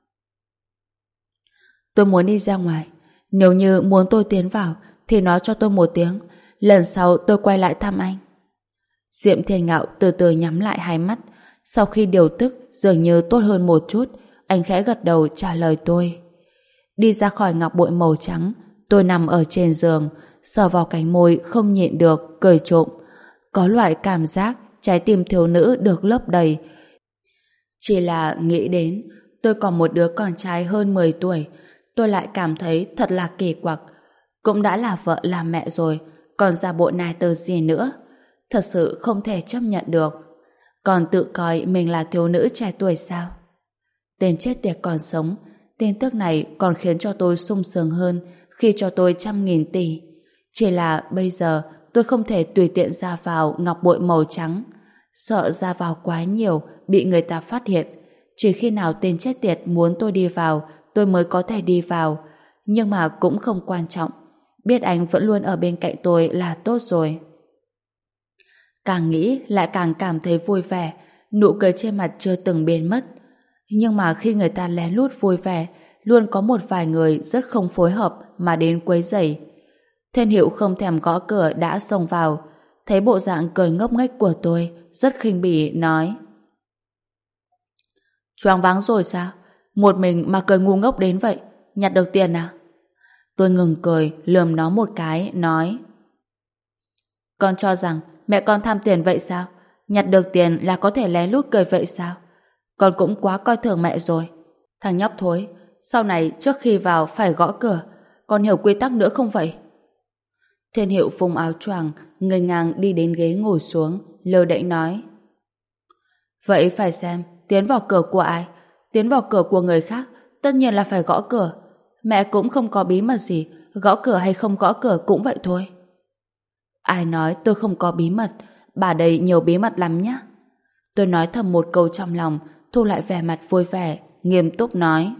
[SPEAKER 1] Tôi muốn đi ra ngoài. Nếu như muốn tôi tiến vào, thì nói cho tôi một tiếng. Lần sau tôi quay lại thăm anh. Diệm Thiên Ngạo từ từ nhắm lại hai mắt. Sau khi điều tức dường như tốt hơn một chút, anh khẽ gật đầu trả lời tôi. Đi ra khỏi ngọc bội màu trắng, tôi nằm ở trên giường, sờ vào cánh môi không nhịn được, cười trộm. Có loại cảm giác trái tim thiếu nữ được lấp đầy. Chỉ là nghĩ đến tôi còn một đứa con trai hơn mười tuổi, tôi lại cảm thấy thật là kỳ quặc. Cũng đã là vợ làm mẹ rồi, còn ra bộ nài tơ gì nữa. Thật sự không thể chấp nhận được. Còn tự coi mình là thiếu nữ trẻ tuổi sao? Tên chết tiệt còn sống, tin tức này còn khiến cho tôi sung sướng hơn khi cho tôi trăm nghìn tỷ. Chỉ là bây giờ tôi không thể tùy tiện ra vào ngọc bội màu trắng. Sợ ra vào quá nhiều, bị người ta phát hiện. Chỉ khi nào tên chết tiệt muốn tôi đi vào, tôi mới có thể đi vào. Nhưng mà cũng không quan trọng. Biết anh vẫn luôn ở bên cạnh tôi là tốt rồi. Càng nghĩ lại càng cảm thấy vui vẻ, nụ cười trên mặt chưa từng biến mất. Nhưng mà khi người ta lén lút vui vẻ, luôn có một vài người rất không phối hợp mà đến quấy rầy. Thiên Hiệu không thèm gõ cửa đã xông vào. thấy bộ dạng cười ngốc nghếch của tôi, rất khinh bỉ nói: choáng váng rồi sao? Một mình mà cười ngu ngốc đến vậy, nhặt được tiền à? Tôi ngừng cười, lườm nó một cái, nói: con cho rằng mẹ con tham tiền vậy sao? Nhặt được tiền là có thể lén lút cười vậy sao? Con cũng quá coi thường mẹ rồi. Thằng nhóc thối, sau này trước khi vào phải gõ cửa, con hiểu quy tắc nữa không vậy? Thiên Hiệu phùng áo choàng, ngây ngang đi đến ghế ngồi xuống, lơ đễnh nói: vậy phải xem tiến vào cửa của ai. Tiến vào cửa của người khác tất nhiên là phải gõ cửa. Mẹ cũng không có bí mật gì, gõ cửa hay không gõ cửa cũng vậy thôi. Ai nói tôi không có bí mật? Bà đây nhiều bí mật lắm nhá. Tôi nói thầm một câu trong lòng, thu lại vẻ mặt vui vẻ, nghiêm túc nói: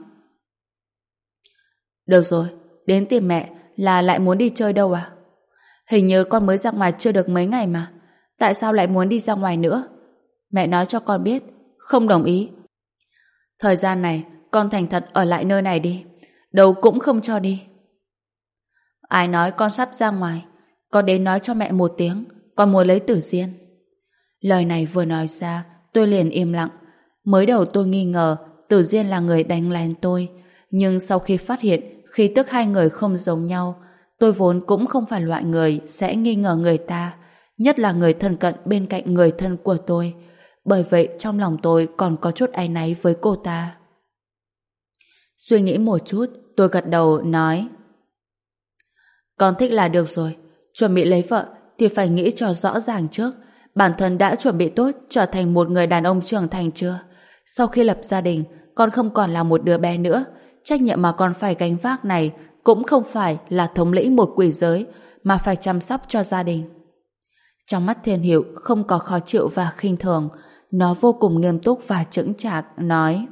[SPEAKER 1] được rồi, đến tìm mẹ là lại muốn đi chơi đâu à? Hình như con mới ra ngoài chưa được mấy ngày mà. Tại sao lại muốn đi ra ngoài nữa? Mẹ nói cho con biết, không đồng ý. Thời gian này, con thành thật ở lại nơi này đi. Đâu cũng không cho đi. Ai nói con sắp ra ngoài? Con đến nói cho mẹ một tiếng, con muốn lấy Tử Diên. Lời này vừa nói ra, tôi liền im lặng. Mới đầu tôi nghi ngờ Tử Diên là người đánh lén tôi, nhưng sau khi phát hiện khí tức hai người không giống nhau, tôi vốn cũng không phải loại người sẽ nghi ngờ người ta, nhất là người thân cận bên cạnh người thân của tôi. Bởi vậy trong lòng tôi còn có chút áy náy với cô ta. Suy nghĩ một chút, tôi gật đầu nói: con thích là được rồi. Chuẩn bị lấy vợ thì phải nghĩ cho rõ ràng trước. Bản thân đã chuẩn bị tốt trở thành một người đàn ông trưởng thành chưa? Sau khi lập gia đình, con không còn là một đứa bé nữa. Trách nhiệm mà con phải gánh vác này cũng không phải là thống lĩnh một quỷ giới, mà phải chăm sóc cho gia đình. Trong mắt Thiên Hiệu không có khó chịu và khinh thường. Nó vô cùng nghiêm túc và chững chạc, nói: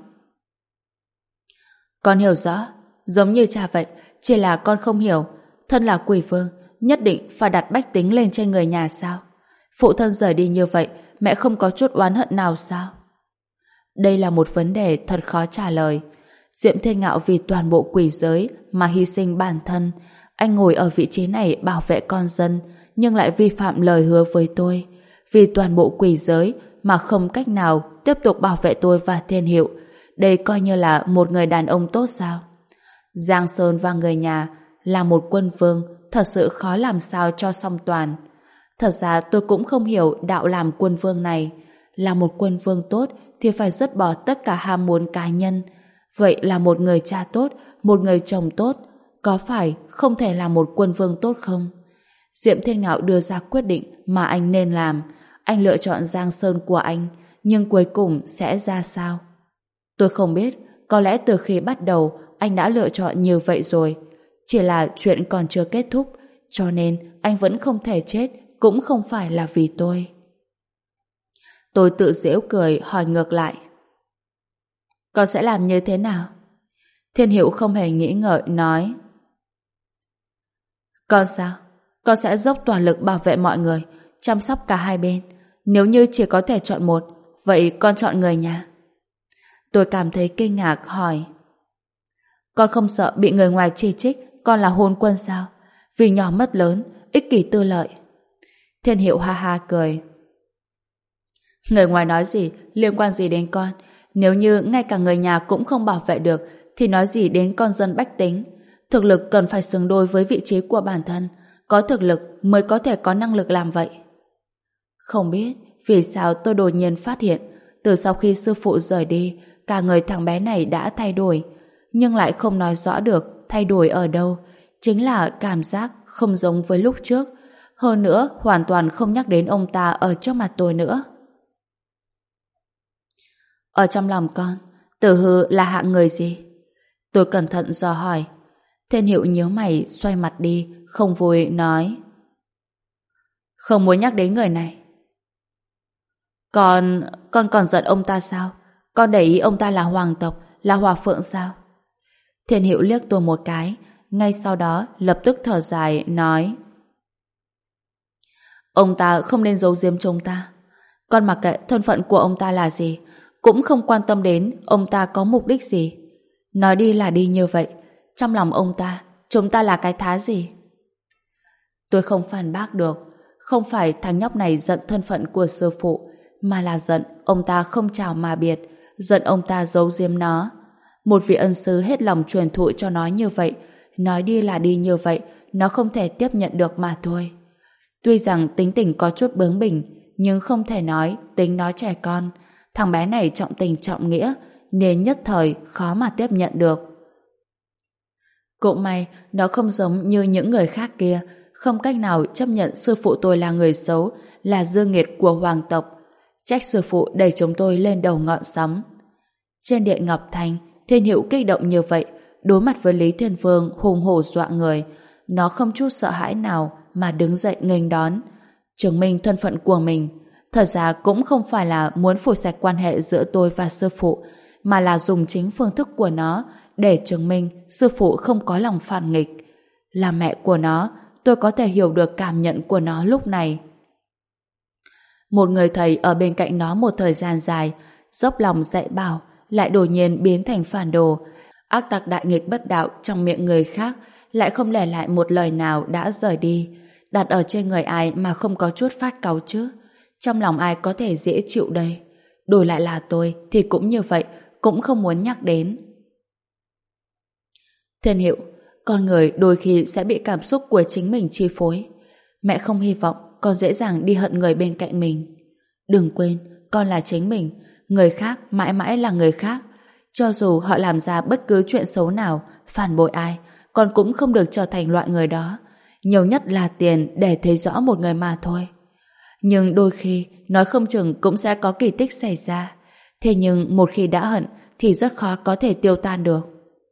[SPEAKER 1] con hiểu rõ, giống như cha vậy, chỉ là con không hiểu, thân là quỷ vương, nhất định phải đặt bách tính lên trên người nhà sao? Phụ thân rời đi như vậy, mẹ không có chút oán hận nào sao? Đây là một vấn đề thật khó trả lời. Diệm Thiên Ngạo vì toàn bộ quỷ giới mà hy sinh bản thân. Anh ngồi ở vị trí này bảo vệ con dân, nhưng lại vi phạm lời hứa với tôi. Vì toàn bộ quỷ giới mà không cách nào tiếp tục bảo vệ tôi và Thiên Hiệu. Đây coi như là một người đàn ông tốt sao? Giang Sơn và người nhà là một quân vương, thật sự khó làm sao cho song toàn. Thật ra tôi cũng không hiểu đạo làm quân vương này. Là một quân vương tốt thì phải dứt bỏ tất cả ham muốn cá nhân. Vậy là một người cha tốt, một người chồng tốt, có phải không thể là một quân vương tốt không? Diệm Thiên Ngạo đưa ra quyết định mà anh nên làm. Anh lựa chọn Giang Sơn của anh, nhưng cuối cùng sẽ ra sao? Tôi không biết, có lẽ từ khi bắt đầu anh đã lựa chọn như vậy rồi. Chỉ là chuyện còn chưa kết thúc, cho nên anh vẫn không thể chết, cũng không phải là vì tôi. Tôi tự giễu cười hỏi ngược lại: con sẽ làm như thế nào? Thiên Hiệu không hề nghĩ ngợi nói: con sao? Con sẽ dốc toàn lực bảo vệ mọi người, chăm sóc cả hai bên. Nếu như chỉ có thể chọn một, vậy con chọn người nhà. Tôi cảm thấy kinh ngạc hỏi: con không sợ bị người ngoài chỉ trích con là hôn quân sao? Vì nhỏ mất lớn, ích kỷ tư lợi. Thiên Hiệu ha ha cười: người ngoài nói gì, liên quan gì đến con? Nếu như ngay cả người nhà cũng không bảo vệ được, thì nói gì đến con dân bách tính? Thực lực cần phải xứng đôi với vị trí của bản thân. Có thực lực mới có thể có năng lực làm vậy. Không biết vì sao tôi đột nhiên phát hiện, từ sau khi sư phụ rời đi, cả người thằng bé này đã thay đổi, nhưng lại không nói rõ được thay đổi ở đâu. Chính là cảm giác không giống với lúc trước. Hơn nữa, hoàn toàn không nhắc đến ông ta ở trước mặt tôi nữa. Ở trong lòng con, Tử Hư là hạng người gì? Tôi cẩn thận dò hỏi. Thiên Hiệu nhíu mày, xoay mặt đi, không vui nói: không muốn nhắc đến người này. Con, con còn giận ông ta sao? Con để ý ông ta là hoàng tộc, là hòa phượng sao? Thiên Hiệu liếc tôi một cái, ngay sau đó lập tức thở dài, nói: ông ta không nên giấu giếm chúng ta. Con mặc kệ thân phận của ông ta là gì, cũng không quan tâm đến ông ta có mục đích gì. Nói đi là đi như vậy, trong lòng ông ta, chúng ta là cái thá gì? Tôi không phản bác được. Không phải thằng nhóc này giận thân phận của sư phụ, mà là giận ông ta không chào mà biệt, giận ông ta giấu giếm nó. Một vị ân sư hết lòng truyền thụ cho nó như vậy, nói đi là đi như vậy, nó không thể tiếp nhận được mà thôi. Tuy rằng tính tình có chút bướng bỉnh, nhưng không thể nói tính nó trẻ con. Thằng bé này trọng tình trọng nghĩa, nên nhất thời khó mà tiếp nhận được. Cũng may, nó không giống như những người khác kia, không cách nào chấp nhận sư phụ tôi là người xấu, là dương nghiệt của hoàng tộc. Trách sư phụ đẩy chúng tôi lên đầu ngọn sóng. Trên điện Ngọc Thanh, Thiên Hiệu kích động như vậy, đối mặt với Lý Thiên Vương hùng hổ dọa người. Nó không chút sợ hãi nào mà đứng dậy nghênh đón, chứng minh thân phận của mình. Thật ra cũng không phải là muốn phủi sạch quan hệ giữa tôi và sư phụ, mà là dùng chính phương thức của nó để chứng minh sư phụ không có lòng phản nghịch. Là mẹ của nó, tôi có thể hiểu được cảm nhận của nó lúc này. Một người thầy ở bên cạnh nó một thời gian dài, dốc lòng dạy bảo, lại đột nhiên biến thành phản đồ, ác tặc đại nghịch bất đạo trong miệng người khác, lại không để lại một lời nào đã rời đi. Đặt ở trên người ai mà không có chút phát cáu chứ? Trong lòng ai có thể dễ chịu đây? Đổi lại là tôi thì cũng như vậy, cũng không muốn nhắc đến. Thiên Hiệu, con người đôi khi sẽ bị cảm xúc của chính mình chi phối. Mẹ không hy vọng con dễ dàng đi hận người bên cạnh mình. Đừng quên, con là chính mình, người khác mãi mãi là người khác. Cho dù họ làm ra bất cứ chuyện xấu nào, phản bội ai, con cũng không được trở thành loại người đó. Nhiều nhất là tiền để thấy rõ một người mà thôi. Nhưng đôi khi, nói không chừng cũng sẽ có kỳ tích xảy ra. Thế nhưng một khi đã hận thì rất khó có thể tiêu tan được.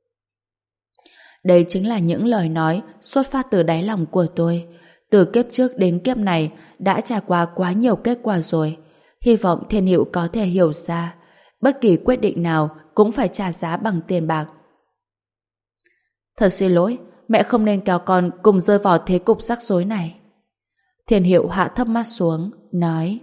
[SPEAKER 1] Đây chính là những lời nói xuất phát từ đáy lòng của tôi. Từ kiếp trước đến kiếp này đã trải qua quá nhiều kết quả rồi. Hy vọng Thiên Hiệu có thể hiểu ra. Bất kỳ quyết định nào cũng phải trả giá bằng tiền bạc. Thật xin lỗi, mẹ không nên kéo con cùng rơi vào thế cục rắc rối này. Thiên Hiệu hạ thấp mắt xuống, nói: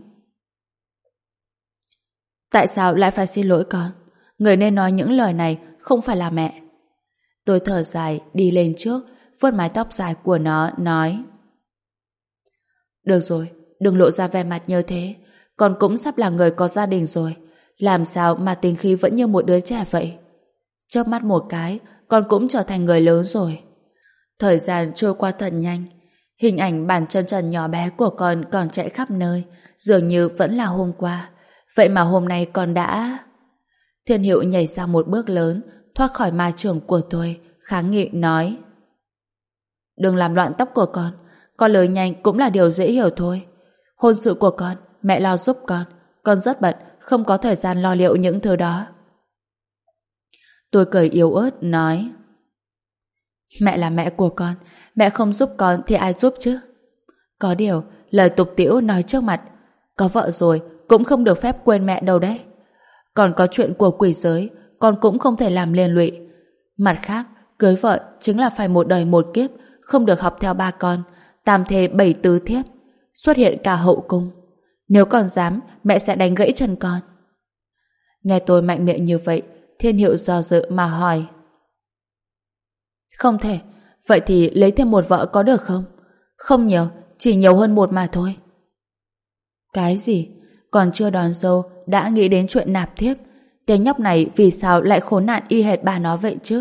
[SPEAKER 1] Tại sao lại phải xin lỗi con? Người nên nói những lời này không phải là mẹ. Tôi thở dài, đi lên trước, vuốt mái tóc dài của nó, nói: Được rồi, đừng lộ ra vẻ mặt như thế. Con cũng sắp là người có gia đình rồi. Làm sao mà tính khí vẫn như một đứa trẻ vậy? Chớp mắt một cái, con cũng trở thành người lớn rồi. Thời gian trôi qua thật nhanh. Hình ảnh bàn chân trần nhỏ bé của con còn chạy khắp nơi, dường như vẫn là hôm qua. Vậy mà hôm nay con đã... Thiên Hiệu nhảy ra một bước lớn, thoát khỏi ma trường của tôi, kháng nghị nói: Đừng làm loạn tóc của con. Con lớn nhanh cũng là điều dễ hiểu thôi. Hôn sự của con, mẹ lo giúp con. Con rất bận, không có thời gian lo liệu những thứ đó. Tôi cười yếu ớt, nói: Mẹ là mẹ của con, mẹ không giúp con thì ai giúp chứ? Có điều, lời tục tĩu nói trước mặt, có vợ rồi cũng không được phép quên mẹ đâu đấy. Còn có chuyện của quỷ giới, con cũng không thể làm liên lụy. Mặt khác, cưới vợ chính là phải một đời một kiếp, không được học theo ba con, tam thê bảy tứ thiếp, xuất hiện cả hậu cung. Nếu con dám, mẹ sẽ đánh gãy chân con. Nghe tôi mạnh miệng như vậy, Thiên Hiệu do dự mà hỏi: Không thể, vậy thì lấy thêm một vợ có được không? Không nhiều, chỉ nhiều hơn một mà thôi. Cái gì? Còn chưa đón dâu đã nghĩ đến chuyện nạp thiếp. Tên nhóc này vì sao lại khốn nạn y hệt bà nó vậy chứ?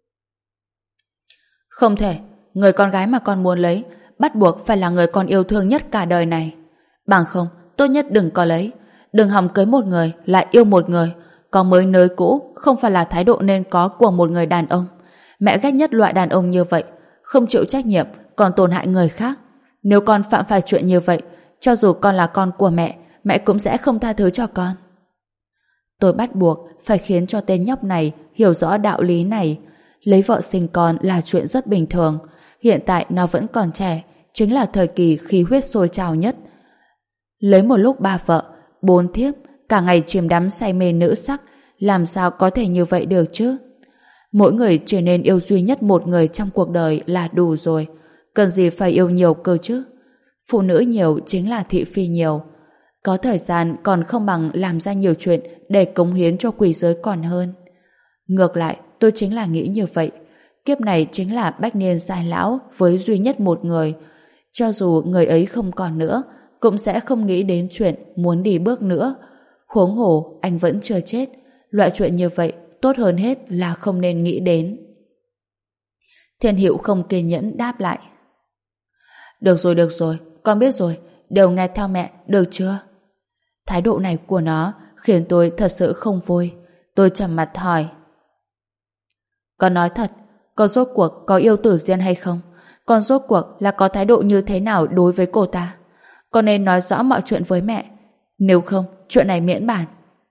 [SPEAKER 1] Không thể, người con gái mà con muốn lấy bắt buộc phải là người con yêu thương nhất cả đời này. Bằng không, tốt nhất đừng có lấy. Đừng hòng cưới một người lại yêu một người. Có mới nới cũ không phải là thái độ nên có của một người đàn ông. Mẹ ghét nhất loại đàn ông như vậy, không chịu trách nhiệm còn tổn hại người khác. Nếu con phạm phải chuyện như vậy, cho dù con là con của mẹ, mẹ cũng sẽ không tha thứ cho con. Tôi bắt buộc phải khiến cho tên nhóc này hiểu rõ đạo lý này. Lấy vợ sinh con là chuyện rất bình thường. Hiện tại nó vẫn còn trẻ, chính là thời kỳ khí huyết sôi trào nhất. Lấy một lúc ba vợ, bốn thiếp, cả ngày chìm đắm say mê nữ sắc, làm sao có thể như vậy được chứ? Mỗi người chỉ nên yêu duy nhất một người trong cuộc đời là đủ rồi. Cần gì phải yêu nhiều cơ chứ? Phụ nữ nhiều chính là thị phi nhiều. Có thời gian còn không bằng làm ra nhiều chuyện để cống hiến cho quỷ giới còn hơn. Ngược lại, tôi chính là nghĩ như vậy. Kiếp này chính là bách niên giai lão với duy nhất một người. Cho dù người ấy không còn nữa, cũng sẽ không nghĩ đến chuyện muốn đi bước nữa. Huống hồ anh vẫn chưa chết. Loại chuyện như vậy tốt hơn hết là không nên nghĩ đến. Thiên Hữu không kiên nhẫn đáp lại. Được rồi, được rồi, con biết rồi, đều nghe theo mẹ, được chưa? Thái độ này của nó khiến tôi thật sự không vui. Tôi trầm mặt hỏi. Con nói thật, con rốt cuộc có yêu Tử Diên hay không? Con rốt cuộc là có thái độ như thế nào đối với cô ta? Con nên nói rõ mọi chuyện với mẹ. Nếu không, chuyện này miễn bàn.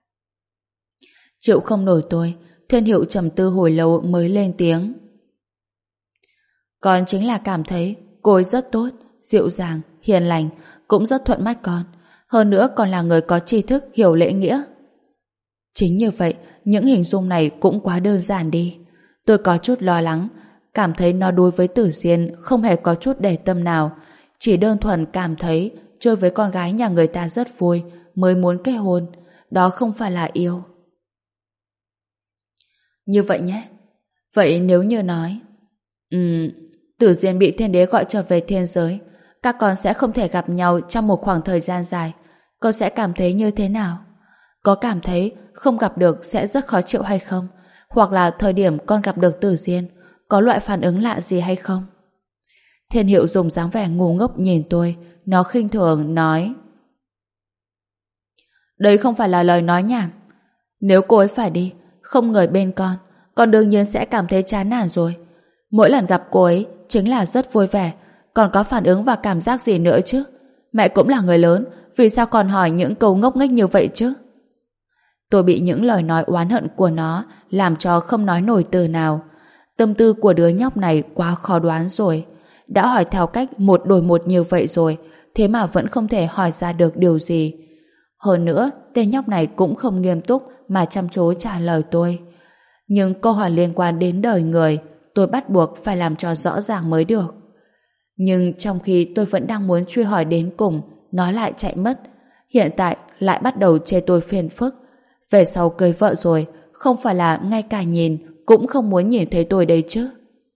[SPEAKER 1] Chịu không nổi tôi, Thiên Hữu trầm tư hồi lâu mới lên tiếng. Con chính là cảm thấy cô ấy rất tốt, dịu dàng, hiền lành, cũng rất thuận mắt con. Hơn nữa còn là người có tri thức, hiểu lễ nghĩa. Chính như vậy, những hình dung này cũng quá đơn giản đi. Tôi có chút lo lắng, cảm thấy nó đối với Tử Diên không hề có chút để tâm nào, chỉ đơn thuần cảm thấy chơi với con gái nhà người ta rất vui mới muốn kết hôn. Đó không phải là yêu. Như vậy nhé. Vậy nếu như nói Ừm, Tử Diên bị thiên đế gọi trở về thiên giới, các con sẽ không thể gặp nhau trong một khoảng thời gian dài, con sẽ cảm thấy như thế nào? Có cảm thấy không gặp được sẽ rất khó chịu hay không? Hoặc là thời điểm con gặp được Tử Diên có loại phản ứng lạ gì hay không? Thiên Hữu dùng dáng vẻ ngu ngốc nhìn tôi, nó khinh thường nói. Đấy không phải là lời nói nhảm. Nếu cô ấy phải đi, không người bên con, con đương nhiên sẽ cảm thấy chán nản rồi. Mỗi lần gặp cô ấy chính là rất vui vẻ, còn có phản ứng và cảm giác gì nữa chứ? Mẹ cũng là người lớn, vì sao còn hỏi những câu ngốc nghếch như vậy chứ? Tôi bị những lời nói oán hận của nó làm cho không nói nổi từ nào. Tâm tư của đứa nhóc này quá khó đoán rồi. Đã hỏi theo cách một đổi một như vậy rồi, thế mà vẫn không thể hỏi ra được điều gì. Hơn nữa, tên nhóc này cũng không nghiêm túc mà chăm chú trả lời tôi. Nhưng câu hỏi liên quan đến đời người, tôi bắt buộc phải làm cho rõ ràng mới được. Nhưng trong khi tôi vẫn đang muốn truy hỏi đến cùng, nó lại chạy mất. Hiện tại lại bắt đầu chê tôi phiền phức. Về sau cưới vợ rồi, không phải là ngay cả nhìn cũng không muốn nhìn thấy tôi đây chứ.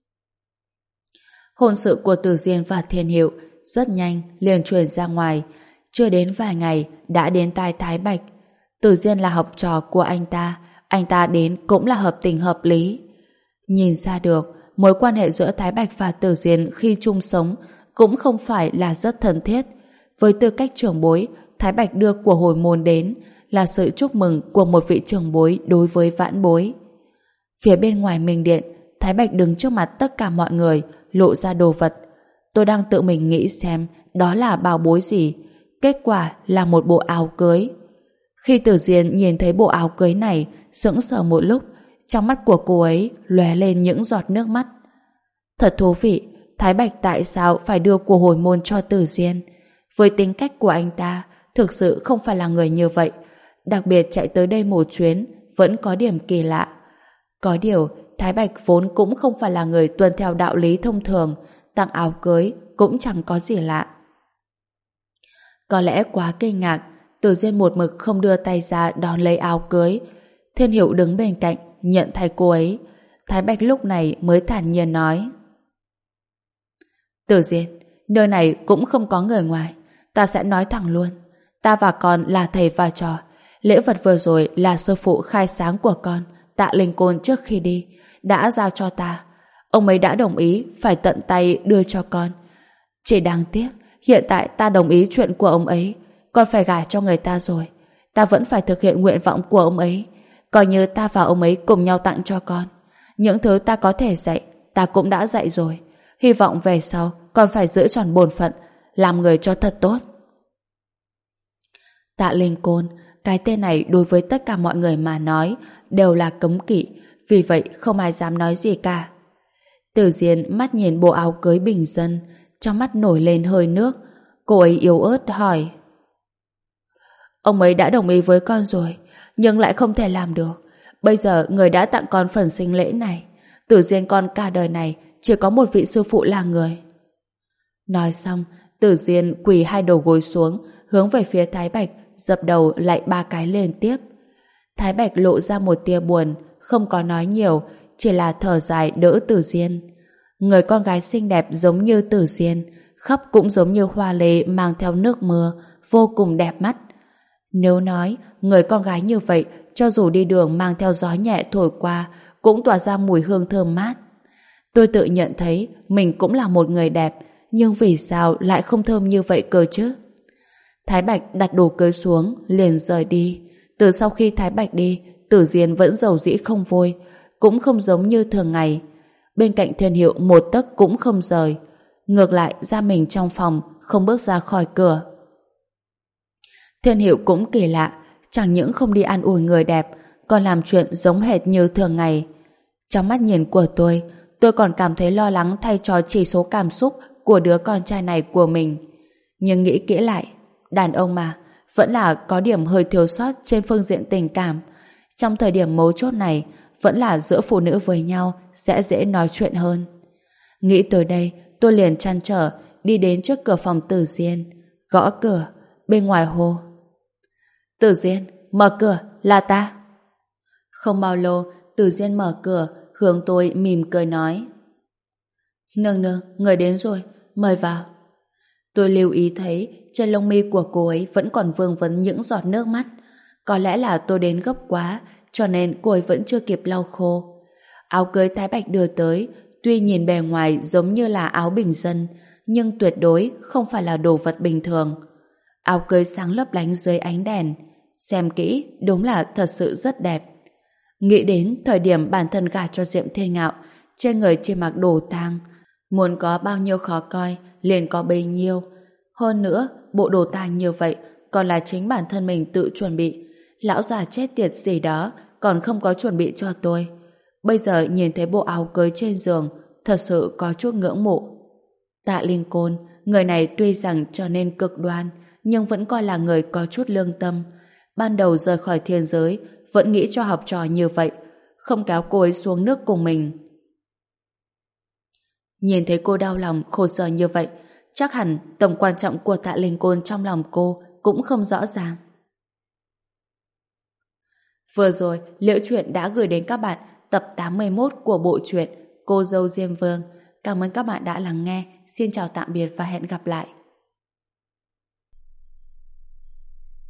[SPEAKER 1] Hôn sự của Tử Diên và Thiên Hữu rất nhanh liền truyền ra ngoài. Chưa đến vài ngày đã đến tai Thái Bạch. Tử Diên là học trò của anh ta, anh ta đến cũng là hợp tình hợp lý. Nhìn ra được, mối quan hệ giữa Thái Bạch và Tử Diên khi chung sống cũng không phải là rất thân thiết. Với tư cách trưởng bối, Thái Bạch đưa của hồi môn đến là sự chúc mừng của một vị trưởng bối đối với vãn bối. Phía bên ngoài Minh Điện, Thái Bạch đứng trước mặt tất cả mọi người, lộ ra đồ vật. Tôi đang tự mình nghĩ xem đó là bảo bối gì. Kết quả là một bộ áo cưới. Khi Tử Diên nhìn thấy bộ áo cưới này, sững sờ một lúc, trong mắt của cô ấy lóe lên những giọt nước mắt. Thật thú vị, Thái Bạch tại sao phải đưa của hồi môn cho Tử Diên? Với tính cách của anh ta, thực sự không phải là người như vậy. Đặc biệt chạy tới đây một chuyến vẫn có điểm kỳ lạ. Có điều, Thái Bạch vốn cũng không phải là người tuân theo đạo lý thông thường, tặng áo cưới cũng chẳng có gì lạ. Có lẽ quá kinh ngạc, Tử Diên một mực không đưa tay ra đón lấy áo cưới. Thiên Hữu đứng bên cạnh nhận thay cô ấy. Thái Bạch lúc này mới thản nhiên nói: Tử Diên, nơi này cũng không có người ngoài, ta sẽ nói thẳng luôn. Ta và con là thầy và trò. Lễ vật vừa rồi là sư phụ khai sáng của con, Tạ Linh Côn trước khi đi đã giao cho ta. Ông ấy đã đồng ý phải tận tay đưa cho con. Chỉ đáng tiếc hiện tại ta đồng ý chuyện của ông ấy, con phải gả cho người ta rồi. Ta vẫn phải thực hiện nguyện vọng của ông ấy, coi như ta và ông ấy cùng nhau tặng cho con. Những thứ ta có thể dạy ta cũng đã dạy rồi. Hy vọng về sau con phải giữ tròn bổn phận, làm người cho thật tốt. Tạ Linh Côn, cái tên này đối với tất cả mọi người mà nói đều là cấm kỵ, vì vậy không ai dám nói gì cả. Tử Diên mắt nhìn bộ áo cưới bình dân, trong mắt nổi lên hơi nước. Cô ấy yếu ớt hỏi: Ông ấy đã đồng ý với con rồi, nhưng lại không thể làm được. Bây giờ người đã tặng con phần sinh lễ này, Tử Diên con cả đời này chỉ có một vị sư phụ là người. Nói xong, Tử Diên quỳ hai đầu gối xuống, hướng về phía Thái Bạch, dập đầu lạy ba cái liên tiếp. Thái Bạch lộ ra một tia buồn, không có nói nhiều, chỉ là thở dài đỡ Tử Diên. Người con gái xinh đẹp giống như Tử Diên, khắp cũng giống như hoa lê mang theo nước mưa, vô cùng đẹp mắt. Nếu nói, người con gái như vậy, cho dù đi đường mang theo gió nhẹ thổi qua, cũng tỏa ra mùi hương thơm mát. Tôi tự nhận thấy mình cũng là một người đẹp, nhưng vì sao lại không thơm như vậy cơ chứ? Thái Bạch đặt đồ cưới xuống, liền rời đi. Từ sau khi Thái Bạch đi, Tử Diên vẫn dầu dĩ không vui, cũng không giống như thường ngày. Bên cạnh Thiên Hiệu một tấc cũng không rời. Ngược lại ra mình trong phòng, không bước ra khỏi cửa. Thiên Hiệu cũng kỳ lạ, chẳng những không đi ăn ủi người đẹp, còn làm chuyện giống hệt như thường ngày. Trong mắt nhìn của tôi, tôi còn cảm thấy lo lắng thay cho chỉ số cảm xúc của đứa con trai này của mình. Nhưng nghĩ kỹ lại, đàn ông mà, vẫn là có điểm hơi thiếu sót trên phương diện tình cảm. Trong thời điểm mấu chốt này, vẫn là giữa phụ nữ với nhau sẽ dễ nói chuyện hơn. Nghĩ tới đây, tôi liền trăn trở đi đến trước cửa phòng Tử Diên, gõ cửa, bên ngoài hô: Tử Diên, mở cửa, là ta. Không bao lâu, Tử Diên mở cửa, hướng tôi mỉm cười nói: Nương nương, người đến rồi, mời vào. Tôi lưu ý thấy trên lông mi của cô ấy vẫn còn vương vấn những giọt nước mắt. Có lẽ là tôi đến gấp quá, cho nên cô ấy vẫn chưa kịp lau khô. Áo cưới Thái Bạch đưa tới, tuy nhìn bề ngoài giống như là áo bình dân, nhưng tuyệt đối không phải là đồ vật bình thường. Áo cưới sáng lấp lánh dưới ánh đèn, xem kỹ đúng là thật sự rất đẹp. Nghĩ đến thời điểm bản thân gả cho Diệm Thiên Ngạo, trên người chỉ mặc đồ tang, muốn có bao nhiêu khó coi liền có bấy nhiêu. Hơn nữa, bộ đồ tang như vậy còn là chính bản thân mình tự chuẩn bị. Lão già chết tiệt gì đó còn không có chuẩn bị cho tôi. Bây giờ nhìn thấy bộ áo cưới trên giường, thật sự có chút ngưỡng mộ. Tạ Linh Côn, người này tuy rằng trở nên cực đoan, nhưng vẫn coi là người có chút lương tâm. Ban đầu rời khỏi thiên giới, vẫn nghĩ cho học trò như vậy, không kéo cô ấy xuống nước cùng mình. Nhìn thấy cô đau lòng, khổ sở như vậy, chắc hẳn tầm quan trọng của Tạ Linh Côn trong lòng cô cũng không rõ ràng. Vừa rồi, Liễu Chuyện đã gửi đến các bạn tập tám mươi mốt của bộ truyện Cô dâu Diêm Vương. Cảm ơn các bạn đã lắng nghe. Xin chào tạm biệt và hẹn gặp lại.